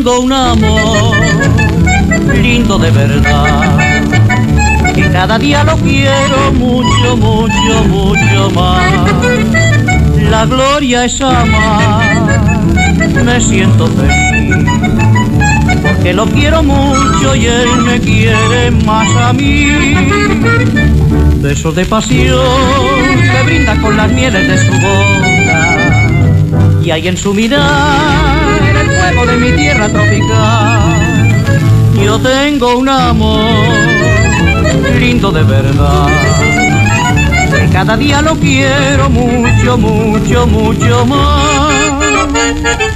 tengo un amor lindo de verdad, que cada día lo quiero mucho, mucho, mucho más. La gloria es amar, me siento feliz, porque lo quiero mucho y él me quiere más a mí. Besos de pasión que brinda con las mieles de su boca, y hay en su mirar el fuego de mi tierra tropical. Yo tengo un amor lindo de verdad, que cada día lo quiero mucho, mucho, mucho más.